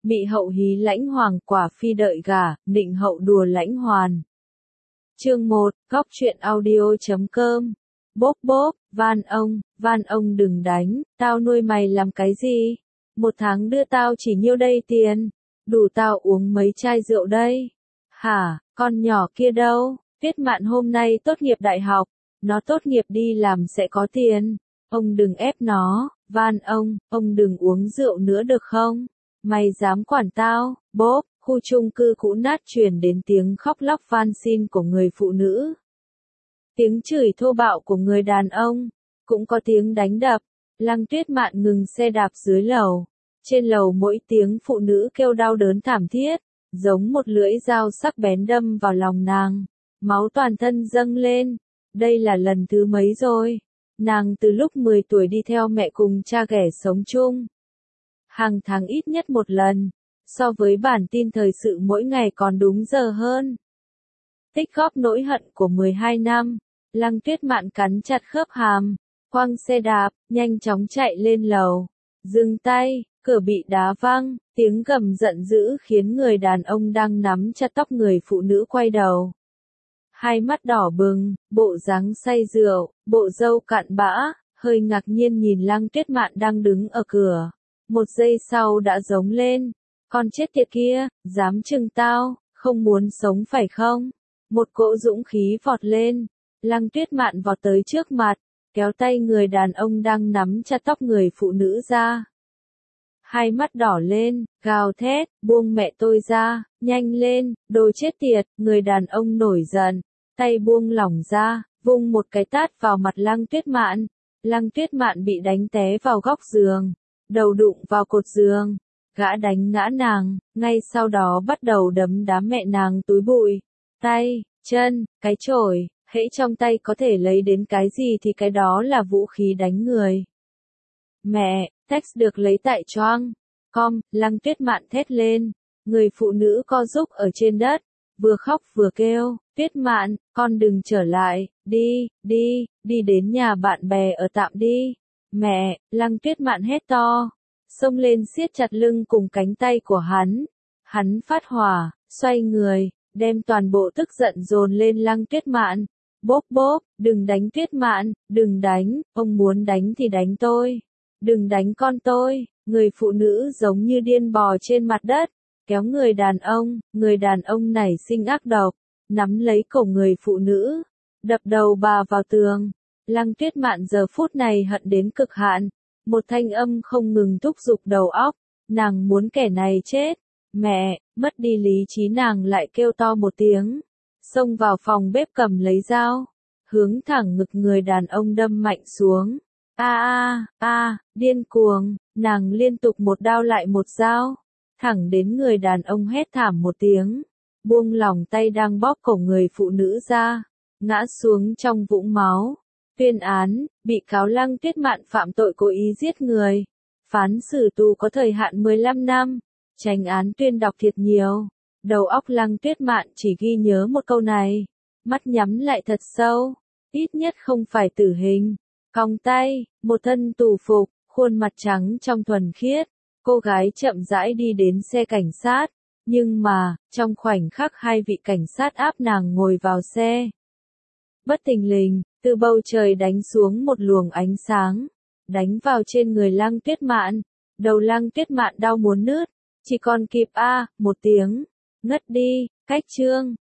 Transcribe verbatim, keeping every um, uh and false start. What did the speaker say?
Mị hậu hí lãnh hoàng quả phi đợi gả, nịnh hậu đùa lãnh hoàn. Chương một, góc truyện audio chấm com. Bốp bốp, van ông, van ông đừng đánh, tao nuôi mày làm cái gì? Một tháng đưa tao chỉ nhiêu đây tiền, đủ tao uống mấy chai rượu đây. Hả, con nhỏ kia đâu? Tuyết Mạn hôm nay tốt nghiệp đại học, nó tốt nghiệp đi làm sẽ có tiền. Ông đừng ép nó, van ông, ông đừng uống rượu nữa được không? Mày dám quản tao? Bốp, khu chung cư cũ nát truyền đến tiếng khóc lóc van xin của người phụ nữ. Tiếng chửi thô bạo của người đàn ông, cũng có tiếng đánh đập. Lăng Tuyết Mạn ngừng xe đạp dưới lầu. Trên lầu mỗi tiếng phụ nữ kêu đau đớn thảm thiết, giống một lưỡi dao sắc bén đâm vào lòng nàng. Máu toàn thân dâng lên. Đây là lần thứ mấy rồi? Nàng từ lúc mười tuổi đi theo mẹ cùng cha ghẻ sống chung. Hàng tháng ít nhất một lần, so với bản tin thời sự mỗi ngày còn đúng giờ hơn. Tích góp nỗi hận của mười hai năm, Lăng Tuyết Mạn cắn chặt khớp hàm, quăng xe đạp, nhanh chóng chạy lên lầu. Dừng tay, cửa bị đá văng, tiếng gầm giận dữ khiến người đàn ông đang nắm chặt tóc người phụ nữ quay đầu. Hai mắt đỏ bừng, bộ dáng say rượu, bộ râu cạn bã, hơi ngạc nhiên nhìn Lăng Tuyết Mạn đang đứng ở cửa. Một giây sau đã giống lên, con chết tiệt kia, dám chừng tao, không muốn sống phải không? Một cỗ dũng khí vọt lên, Lăng Tuyết Mạn vọt tới trước mặt, kéo tay người đàn ông đang nắm chặt tóc người phụ nữ ra. Hai mắt đỏ lên, gào thét, buông mẹ tôi ra, nhanh lên, đồ chết tiệt, người đàn ông nổi giận, tay buông lỏng ra, vung một cái tát vào mặt Lăng Tuyết Mạn. Lăng Tuyết Mạn bị đánh té vào góc giường, đầu đụng vào cột giường, gã đánh ngã nàng, ngay sau đó bắt đầu đấm đá mẹ nàng túi bụi, tay, chân, cái chổi, hễ trong tay có thể lấy đến cái gì thì cái đó là vũ khí đánh người. Mẹ, text được lấy tại choang com, Lăng Tuyết Mạn thét lên, người phụ nữ co rúm ở trên đất, vừa khóc vừa kêu, Tuyết Mạn, con đừng trở lại, đi, đi, đi đến nhà bạn bè ở tạm đi. Mẹ, Lăng Tuyết Mạn hét to, xông lên siết chặt lưng cùng cánh tay của hắn. Hắn phát hỏa, xoay người, đem toàn bộ tức giận dồn lên Lăng Tuyết Mạn. Bốp bốp, đừng đánh Tuyết Mạn, đừng đánh, ông muốn đánh thì đánh tôi. Đừng đánh con tôi. Người phụ nữ giống như điên bò trên mặt đất, kéo người đàn ông, người đàn ông nảy sinh ác độc, nắm lấy cổ người phụ nữ, đập đầu bà vào tường. Lăng Tuyết Mạn giờ phút này hận đến cực hạn, một thanh âm không ngừng thúc giục đầu óc, nàng muốn kẻ này chết. Mẹ, mất đi lý trí nàng lại kêu to một tiếng, xông vào phòng bếp cầm lấy dao, hướng thẳng ngực người đàn ông đâm mạnh xuống. A a a, điên cuồng, nàng liên tục một đao lại một dao, thẳng đến người đàn ông hét thảm một tiếng, buông lỏng tay đang bóp cổ người phụ nữ ra, ngã xuống trong vũng máu. Tuyên án, bị cáo Lăng Tuyết Mạn phạm tội cố ý giết người. Phán xử tù có thời hạn mười lăm năm. Chánh án tuyên đọc thiệt nhiều. Đầu óc Lăng Tuyết Mạn chỉ ghi nhớ một câu này. Mắt nhắm lại thật sâu. Ít nhất không phải tử hình. Còng tay, một thân tù phục, khuôn mặt trắng trong thuần khiết. Cô gái chậm rãi đi đến xe cảnh sát. Nhưng mà, trong khoảnh khắc hai vị cảnh sát áp nàng ngồi vào xe. Bất thình lình, từ bầu trời đánh xuống một luồng ánh sáng, đánh vào trên người Lăng Tuyết Mạn. Đầu Lăng Tuyết Mạn đau muốn nứt, chỉ còn kịp a, một tiếng, ngất đi. Cách chương